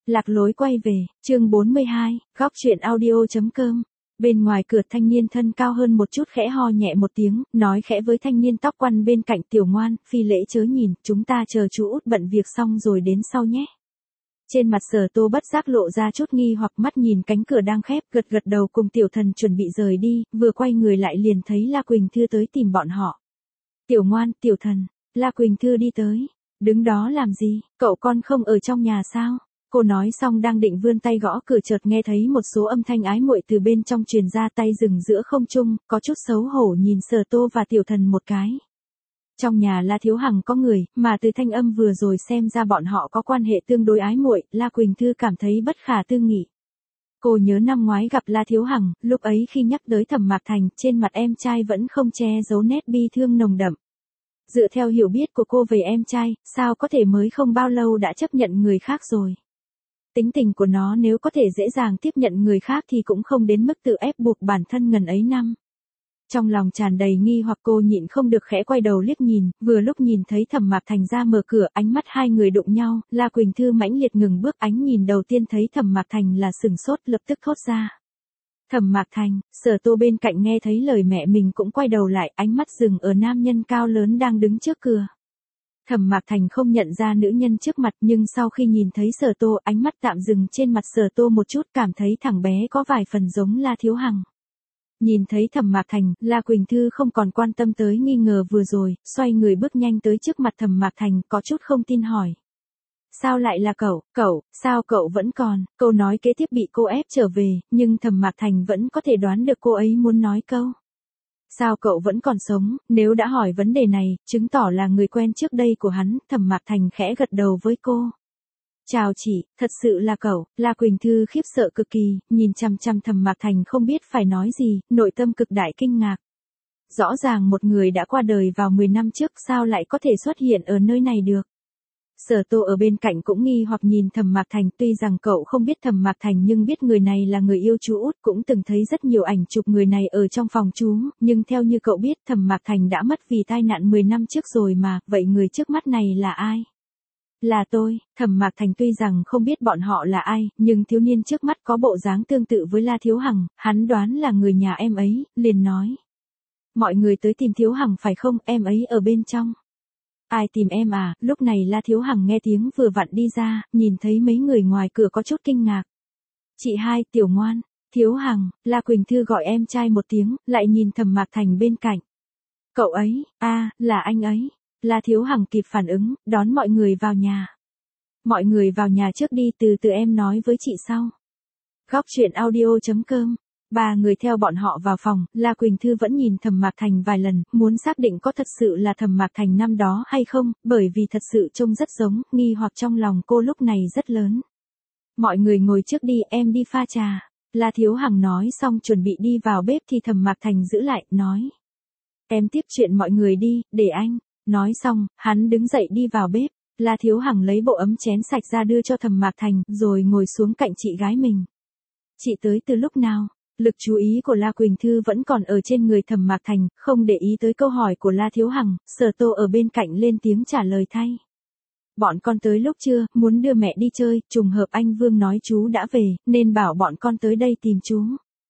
Lạc lối quay về, chương 42, góc truyện audio.com. Bên ngoài cửa thanh niên thân cao hơn một chút khẽ ho nhẹ một tiếng, nói khẽ với thanh niên tóc quăn bên cạnh, tiểu ngoan, phi lễ chớ nhìn, chúng ta chờ chú út bận việc xong rồi đến sau nhé. Trên mặt Sở Tô bất giác lộ ra chút nghi hoặc, mắt nhìn cánh cửa đang khép, gật gật đầu cùng tiểu thần chuẩn bị rời đi, vừa quay người lại liền thấy La Quỳnh Thư tới tìm bọn họ. Tiểu ngoan, tiểu thần, La Quỳnh Thư đi tới, đứng đó làm gì, cậu con không ở trong nhà sao? Cô nói xong đang định vươn tay gõ cửa, chợt nghe thấy một số âm thanh ái muội từ bên trong truyền ra, tay dừng giữa không trung, có chút xấu hổ nhìn Sở Tô và tiểu thần một cái. Trong nhà La Thiếu Hằng có người, mà từ thanh âm vừa rồi xem ra bọn họ có quan hệ tương đối ái muội, La Quỳnh Thư cảm thấy bất khả tư nghị. Cô nhớ năm ngoái gặp La Thiếu Hằng, lúc ấy khi nhắc tới Thẩm Mạc Thành, trên mặt em trai vẫn không che giấu nét bi thương nồng đậm. Dựa theo hiểu biết của cô về em trai, sao có thể mới không bao lâu đã chấp nhận người khác rồi. Tính tình của nó nếu có thể dễ dàng tiếp nhận người khác thì cũng không đến mức tự ép buộc bản thân ngần ấy năm. Trong lòng tràn đầy nghi hoặc, cô nhịn không được khẽ quay đầu liếc nhìn, vừa lúc nhìn thấy Thẩm Mạc Thành ra mở cửa, ánh mắt hai người đụng nhau, La Quỳnh Thư mãnh liệt ngừng bước, ánh nhìn đầu tiên thấy Thẩm Mạc Thành là sừng sốt, lập tức thốt ra. Thẩm Mạc Thành. Sở Tô bên cạnh nghe thấy lời mẹ mình cũng quay đầu lại, ánh mắt dừng ở nam nhân cao lớn đang đứng trước cửa. Thẩm Mạc Thành không nhận ra nữ nhân trước mặt, nhưng sau khi nhìn thấy Sở Tô, ánh mắt tạm dừng trên mặt Sở Tô một chút, cảm thấy thằng bé có vài phần giống La Thiếu Hằng. Nhìn thấy Thẩm Mạc Thành, La Quỳnh Thư không còn quan tâm tới nghi ngờ vừa rồi, xoay người bước nhanh tới trước mặt Thẩm Mạc Thành, có chút không tin hỏi. Sao lại là cậu, sao cậu vẫn còn, câu nói kế tiếp bị cô ép trở về, nhưng Thẩm Mạc Thành vẫn có thể đoán được cô ấy muốn nói câu. Sao cậu vẫn còn sống, nếu đã hỏi vấn đề này, chứng tỏ là người quen trước đây của hắn. Thẩm Mạc Thành khẽ gật đầu với cô. Chào chị, thật sự là cậu. La Quỳnh Thư khiếp sợ cực kỳ, nhìn chằm chằm Thẩm Mạc Thành không biết phải nói gì, nội tâm cực đại kinh ngạc. Rõ ràng một người đã qua đời vào 10 năm trước, sao lại có thể xuất hiện ở nơi này được. Sở Tô ở bên cạnh cũng nghi hoặc nhìn Thẩm Mạc Thành, tuy rằng cậu không biết Thẩm Mạc Thành nhưng biết người này là người yêu chú út, cũng từng thấy rất nhiều ảnh chụp người này ở trong phòng chú, nhưng theo như cậu biết Thẩm Mạc Thành đã mất vì tai nạn 10 năm trước rồi mà, vậy người trước mắt này là ai? Là tôi. Thẩm Mạc Thành tuy rằng không biết bọn họ là ai, nhưng thiếu niên trước mắt có bộ dáng tương tự với La Thiếu Hằng, hắn đoán là người nhà em ấy, liền nói. Mọi người tới tìm Thiếu Hằng phải không, em ấy ở bên trong. Ai tìm em à? Lúc này La Thiếu Hằng nghe tiếng vừa vặn đi ra, nhìn thấy mấy người ngoài cửa có chút kinh ngạc. Chị hai, tiểu ngoan, Thiếu Hằng. La Quỳnh Thư gọi em trai một tiếng, lại nhìn Thẩm Mạc Thành bên cạnh. Cậu ấy, là anh ấy. La Thiếu Hằng kịp phản ứng, đón mọi người vào nhà. Mọi người vào nhà trước đi, từ từ em nói với chị sau. Góc truyện audio.com. Ba người theo bọn họ vào phòng, La Quỳnh Thư vẫn nhìn Thẩm Mạc Thành vài lần, muốn xác định có thật sự là Thẩm Mạc Thành năm đó hay không, bởi vì thật sự trông rất giống, nghi hoặc trong lòng cô lúc này rất lớn. Mọi người ngồi trước đi, em đi pha trà. La Thiếu Hằng nói xong chuẩn bị đi vào bếp thì Thẩm Mạc Thành giữ lại, nói. Em tiếp chuyện mọi người đi, để anh. Nói xong, hắn đứng dậy đi vào bếp. La Thiếu Hằng lấy bộ ấm chén sạch ra đưa cho Thẩm Mạc Thành, rồi ngồi xuống cạnh chị gái mình. Chị tới từ lúc nào? Lực chú ý của La Quỳnh Thư vẫn còn ở trên người Thẩm Mạc Thành, không để ý tới câu hỏi của La Thiếu Hằng. Sở Tô ở bên cạnh lên tiếng trả lời thay. Bọn con tới lúc trưa, muốn đưa mẹ đi chơi, trùng hợp anh Vương nói chú đã về, nên bảo bọn con tới đây tìm chú.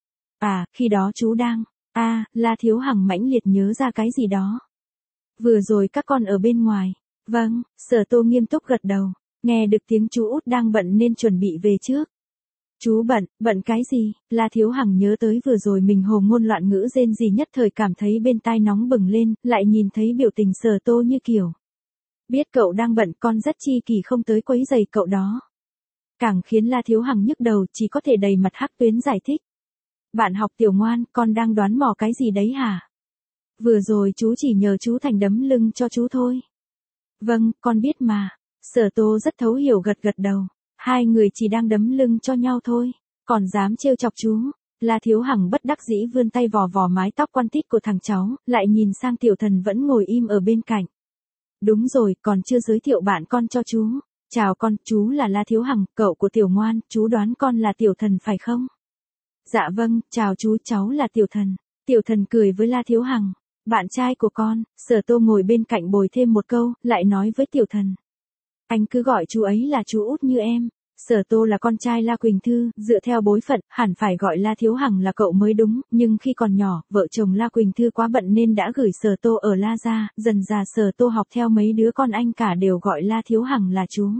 Khi đó chú đang. La Thiếu Hằng mãnh liệt nhớ ra cái gì đó. Vừa rồi các con ở bên ngoài. Vâng, Sở Tô nghiêm túc gật đầu, nghe được tiếng chú út đang bận nên chuẩn bị về trước. Chú bận cái gì? La Thiếu Hằng nhớ tới vừa rồi mình hồ ngôn loạn ngữ rên rỉ, nhất thời cảm thấy bên tai nóng bừng lên, lại nhìn thấy biểu tình Sở Tô như kiểu. Biết cậu đang bận, con rất chi kỳ không tới quấy rầy cậu đó. Càng khiến La Thiếu Hằng nhức đầu, chỉ có thể đầy mặt hắc tuyến giải thích. Bạn học tiểu ngoan, con đang đoán mò cái gì đấy hả? Vừa rồi chú chỉ nhờ chú Thành đấm lưng cho chú thôi. Vâng, con biết mà. Sở Tô rất thấu hiểu gật gật đầu. Hai người chỉ đang đấm lưng cho nhau thôi, còn dám trêu chọc chú. La Thiếu Hằng bất đắc dĩ vươn tay vò vò mái tóc quăn tít của thằng cháu, lại nhìn sang tiểu thần vẫn ngồi im ở bên cạnh. Đúng rồi, còn chưa giới thiệu bạn con cho chú. Chào con, chú là La Thiếu Hằng, cậu của tiểu ngoan, chú đoán con là tiểu thần phải không? Dạ vâng, chào chú, cháu là tiểu thần. Tiểu thần cười với La Thiếu Hằng. Bạn trai của con. Sở Tô ngồi bên cạnh bồi thêm một câu, lại nói với tiểu thần. Anh cứ gọi chú ấy là chú út như em. Sở Tô là con trai La Quỳnh Thư, dựa theo bối phận, hẳn phải gọi La Thiếu Hằng là cậu mới đúng, nhưng khi còn nhỏ, vợ chồng La Quỳnh Thư quá bận nên đã gửi Sở Tô ở La gia, dần dà Sở Tô học theo mấy đứa con anh cả đều gọi La Thiếu Hằng là chú.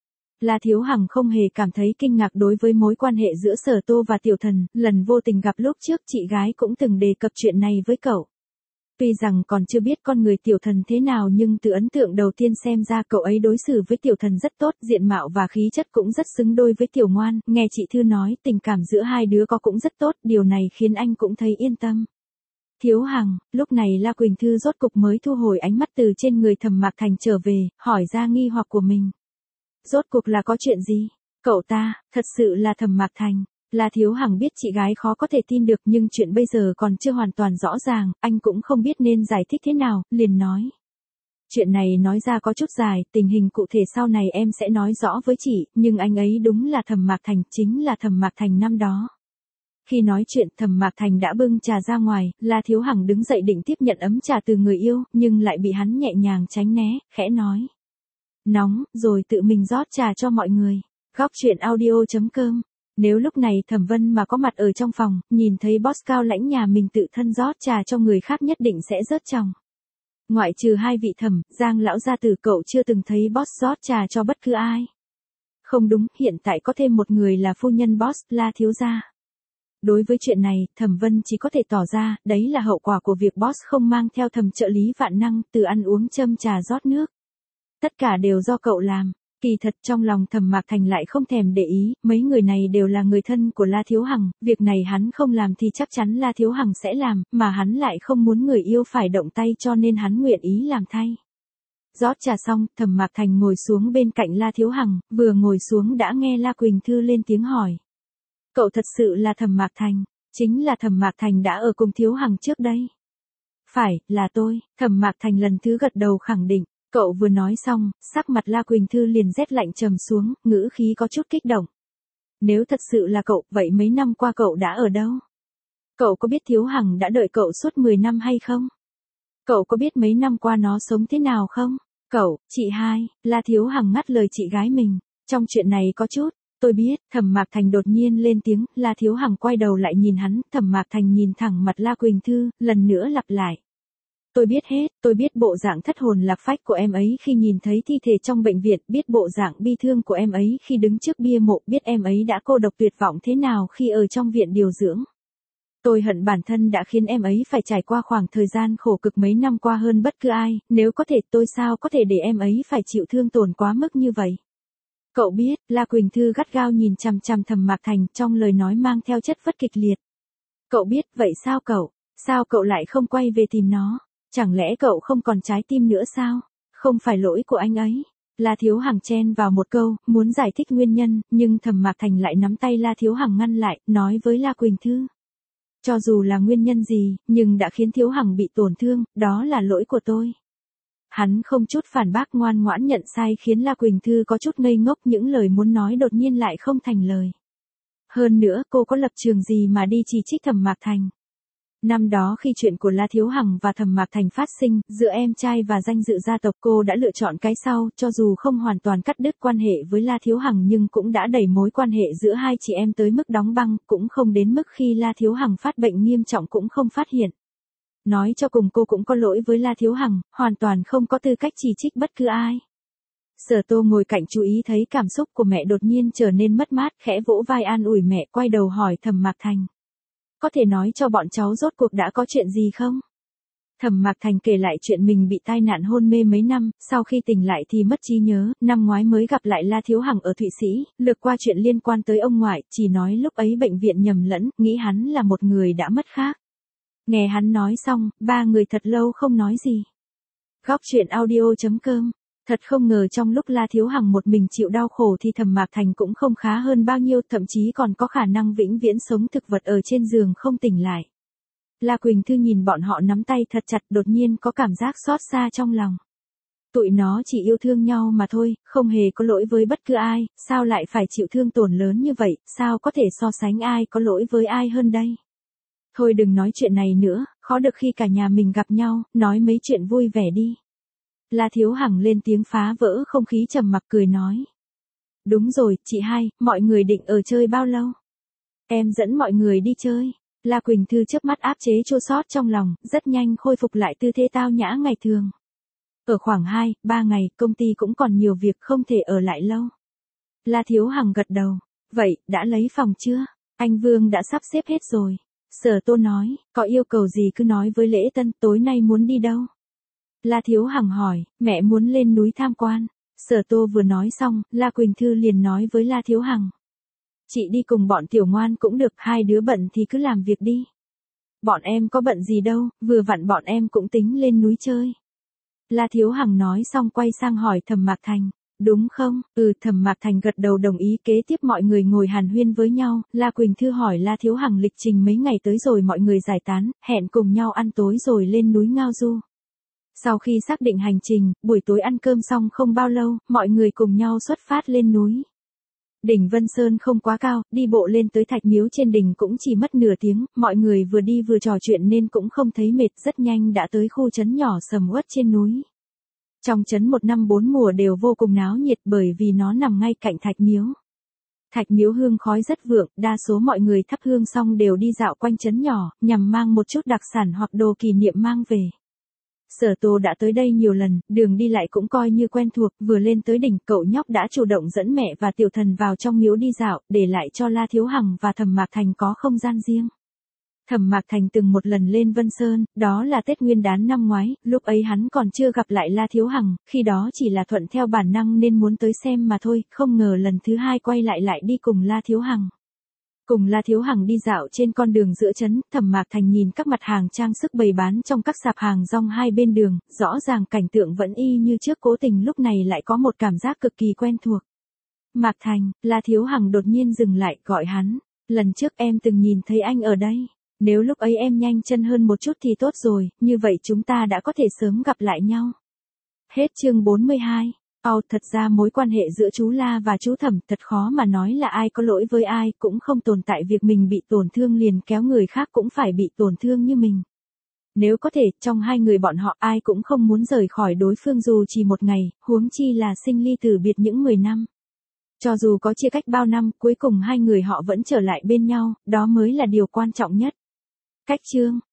La Thiếu Hằng không hề cảm thấy kinh ngạc đối với mối quan hệ giữa Sở Tô và Tiểu Thần, lần vô tình gặp lúc trước chị gái cũng từng đề cập chuyện này với cậu. Tuy rằng còn chưa biết con người Tiểu Thần thế nào nhưng từ ấn tượng đầu tiên xem ra cậu ấy đối xử với Tiểu Thần rất tốt, diện mạo và khí chất cũng rất xứng đôi với Tiểu Ngoan, nghe chị Thư nói tình cảm giữa hai đứa có cũng rất tốt, điều này khiến anh cũng thấy yên tâm. Thiếu Hằng, lúc này La Quỳnh Thư rốt cục mới thu hồi ánh mắt từ trên người Thẩm Mạc Thành trở về, hỏi ra nghi hoặc của mình. Rốt cuộc là có chuyện gì? Cậu ta, thật sự là Thẩm Mạc Thành. La Thiếu Hằng biết chị gái khó có thể tin được nhưng chuyện bây giờ còn chưa hoàn toàn rõ ràng, anh cũng không biết nên giải thích thế nào, liền nói. Chuyện này nói ra có chút dài, tình hình cụ thể sau này em sẽ nói rõ với chị, nhưng anh ấy đúng là Thẩm Mạc Thành, chính là Thẩm Mạc Thành năm đó. Khi nói chuyện Thẩm Mạc Thành đã bưng trà ra ngoài, La Thiếu Hằng đứng dậy định tiếp nhận ấm trà từ người yêu, nhưng lại bị hắn nhẹ nhàng tránh né, khẽ nói. Nóng, rồi tự mình rót trà cho mọi người. Góc chuyện audio.com. Nếu lúc này Thẩm Vân mà có mặt ở trong phòng, nhìn thấy boss cao lãnh nhà mình tự thân rót trà cho người khác nhất định sẽ rớt chòng. Ngoại trừ hai vị Thẩm, Giang lão gia tử cậu chưa từng thấy boss rót trà cho bất cứ ai. Không đúng, hiện tại có thêm một người là phu nhân boss, La thiếu gia. Đối với chuyện này, Thẩm Vân chỉ có thể tỏ ra, đấy là hậu quả của việc boss không mang theo Thẩm trợ lý vạn năng, từ ăn uống châm trà rót nước. Tất cả đều do cậu làm. Kỳ thật trong lòng Thẩm Mạc Thành lại không thèm để ý, mấy người này đều là người thân của La Thiếu Hằng, việc này hắn không làm thì chắc chắn La Thiếu Hằng sẽ làm, mà hắn lại không muốn người yêu phải động tay cho nên hắn nguyện ý làm thay. Rót trà xong, Thẩm Mạc Thành ngồi xuống bên cạnh La Thiếu Hằng, vừa ngồi xuống đã nghe La Quỳnh Thư lên tiếng hỏi. Cậu thật sự là Thẩm Mạc Thành, chính là Thẩm Mạc Thành đã ở cùng Thiếu Hằng trước đây. Phải, là tôi, Thẩm Mạc Thành lần thứ gật đầu khẳng định. Cậu vừa nói xong, sắc mặt La Quỳnh Thư liền rét lạnh trầm xuống, ngữ khí có chút kích động. Nếu thật sự là cậu, vậy mấy năm qua cậu đã ở đâu? Cậu có biết Thiếu Hằng đã đợi cậu suốt 10 năm hay không? Cậu có biết mấy năm qua nó sống thế nào không? Cậu, chị hai, La Thiếu Hằng ngắt lời chị gái mình. Trong chuyện này có chút, tôi biết, Thẩm Mạc Thành đột nhiên lên tiếng, La Thiếu Hằng quay đầu lại nhìn hắn, Thẩm Mạc Thành nhìn thẳng mặt La Quỳnh Thư, lần nữa lặp lại. Tôi biết hết, tôi biết bộ dạng thất hồn lạc phách của em ấy khi nhìn thấy thi thể trong bệnh viện, biết bộ dạng bi thương của em ấy khi đứng trước bia mộ, biết em ấy đã cô độc tuyệt vọng thế nào khi ở trong viện điều dưỡng. Tôi hận bản thân đã khiến em ấy phải trải qua khoảng thời gian khổ cực mấy năm qua hơn bất cứ ai, nếu có thể tôi sao có thể để em ấy phải chịu thương tổn quá mức như vậy. Cậu biết, La Quỳnh Thư gắt gao nhìn chằm chằm Thẩm Mạc Thành, trong lời nói mang theo chất vấn kịch liệt. Cậu biết, vậy sao cậu lại không quay về tìm nó? Chẳng lẽ cậu không còn trái tim nữa sao? Không phải lỗi của anh ấy. La Thiếu Hằng chen vào một câu, muốn giải thích nguyên nhân, nhưng Thẩm Mạc Thành lại nắm tay La Thiếu Hằng ngăn lại, nói với La Quỳnh Thư. Cho dù là nguyên nhân gì, nhưng đã khiến Thiếu Hằng bị tổn thương, đó là lỗi của tôi. Hắn không chút phản bác ngoan ngoãn nhận sai khiến La Quỳnh Thư có chút ngây ngốc, những lời muốn nói đột nhiên lại không thành lời. Hơn nữa, cô có lập trường gì mà đi chỉ trích Thẩm Mạc Thành? Năm đó khi chuyện của La Thiếu Hằng và Thẩm Mạc Thành phát sinh, giữa em trai và danh dự gia tộc, cô đã lựa chọn cái sau, cho dù không hoàn toàn cắt đứt quan hệ với La Thiếu Hằng nhưng cũng đã đẩy mối quan hệ giữa hai chị em tới mức đóng băng, cũng không đến mức khi La Thiếu Hằng phát bệnh nghiêm trọng cũng không phát hiện. Nói cho cùng cô cũng có lỗi với La Thiếu Hằng, hoàn toàn không có tư cách chỉ trích bất cứ ai. Sở Tô ngồi cạnh chú ý thấy cảm xúc của mẹ đột nhiên trở nên mất mát, khẽ vỗ vai an ủi mẹ, quay đầu hỏi Thẩm Mạc Thành. Có thể nói cho bọn cháu rốt cuộc đã có chuyện gì không? Thẩm Mạc Thành kể lại chuyện mình bị tai nạn hôn mê mấy năm, sau khi tỉnh lại thì mất trí nhớ, năm ngoái mới gặp lại La Thiếu Hằng ở Thụy Sĩ, lược qua chuyện liên quan tới ông ngoại, chỉ nói lúc ấy bệnh viện nhầm lẫn, nghĩ hắn là một người đã mất khác. Nghe hắn nói xong, ba người thật lâu không nói gì. Góc chuyện audio.com. Thật không ngờ trong lúc La Thiếu Hằng một mình chịu đau khổ thì Thẩm Mạc Thành cũng không khá hơn bao nhiêu, thậm chí còn có khả năng vĩnh viễn sống thực vật ở trên giường không tỉnh lại. La Quỳnh Thư nhìn bọn họ nắm tay thật chặt, đột nhiên có cảm giác xót xa trong lòng. Tụi nó chỉ yêu thương nhau mà thôi, không hề có lỗi với bất cứ ai, sao lại phải chịu thương tổn lớn như vậy, sao có thể so sánh ai có lỗi với ai hơn đây. Thôi đừng nói chuyện này nữa, khó được khi cả nhà mình gặp nhau, nói mấy chuyện vui vẻ đi. La Thiếu Hằng lên tiếng phá vỡ không khí trầm mặc cười nói. Đúng rồi, chị hai, mọi người định ở chơi bao lâu? Em dẫn mọi người đi chơi. La Quỳnh Thư chớp mắt áp chế chua xót trong lòng, rất nhanh khôi phục lại tư thế tao nhã ngày thường. Ở khoảng 2-3 ngày, công ty cũng còn nhiều việc không thể ở lại lâu. La Thiếu Hằng gật đầu. Vậy, đã lấy phòng chưa? Anh Vương đã sắp xếp hết rồi. Sở Tô nói, có yêu cầu gì cứ nói với Lễ Tân, tối nay muốn đi đâu? La Thiếu Hằng hỏi, mẹ muốn lên núi tham quan. Sở Tô vừa nói xong, La Quỳnh Thư liền nói với La Thiếu Hằng. Chị đi cùng bọn Tiểu Ngoan cũng được, hai đứa bận thì cứ làm việc đi. Bọn em có bận gì đâu, vừa vặn bọn em cũng tính lên núi chơi. La Thiếu Hằng nói xong quay sang hỏi Thẩm Mạc Thành. Đúng không? Thẩm Mạc Thành gật đầu đồng ý. Kế tiếp mọi người ngồi hàn huyên với nhau, La Quỳnh Thư hỏi La Thiếu Hằng lịch trình mấy ngày tới rồi mọi người giải tán, hẹn cùng nhau ăn tối rồi lên núi Ngao Du. Sau khi xác định hành trình, buổi tối ăn cơm xong không bao lâu, mọi người cùng nhau xuất phát lên núi. Đỉnh Vân Sơn không quá cao, đi bộ lên tới Thạch Miếu trên đỉnh cũng chỉ mất nửa tiếng, mọi người vừa đi vừa trò chuyện nên cũng không thấy mệt, rất nhanh đã tới khu trấn nhỏ sầm uất trên núi. Trong trấn một năm bốn mùa đều vô cùng náo nhiệt bởi vì nó nằm ngay cạnh Thạch Miếu. Thạch Miếu hương khói rất vượng, đa số mọi người thắp hương xong đều đi dạo quanh trấn nhỏ, nhằm mang một chút đặc sản hoặc đồ kỷ niệm mang về. Sở Tô đã tới đây nhiều lần, đường đi lại cũng coi như quen thuộc, vừa lên tới đỉnh, cậu nhóc đã chủ động dẫn mẹ và Tiểu Thần vào trong miếu đi dạo, để lại cho La Thiếu Hằng và Thẩm Mạc Thành có không gian riêng. Thẩm Mạc Thành từng một lần lên Vân Sơn, đó là Tết Nguyên đán năm ngoái, lúc ấy hắn còn chưa gặp lại La Thiếu Hằng, khi đó chỉ là thuận theo bản năng nên muốn tới xem mà thôi, không ngờ lần thứ hai quay lại đi cùng La Thiếu Hằng. Cùng La Thiếu Hằng đi dạo trên con đường giữa trấn, Thẩm Mạc Thành nhìn các mặt hàng trang sức bày bán trong các sạp hàng rong hai bên đường, rõ ràng cảnh tượng vẫn y như trước, cố tình lúc này lại có một cảm giác cực kỳ quen thuộc. Mạc Thành, La Thiếu Hằng đột nhiên dừng lại, gọi hắn. Lần trước em từng nhìn thấy anh ở đây. Nếu lúc ấy em nhanh chân hơn một chút thì tốt rồi, như vậy chúng ta đã có thể sớm gặp lại nhau. Hết chương 42. Thật ra mối quan hệ giữa chú La và chú Thẩm thật khó mà nói là ai có lỗi với ai, cũng không tồn tại việc mình bị tổn thương liền kéo người khác cũng phải bị tổn thương như mình. Nếu có thể, trong hai người bọn họ ai cũng không muốn rời khỏi đối phương dù chỉ một ngày, huống chi là sinh ly tử biệt những 10 năm. Cho dù có chia cách bao năm, cuối cùng hai người họ vẫn trở lại bên nhau, đó mới là điều quan trọng nhất. Cách chương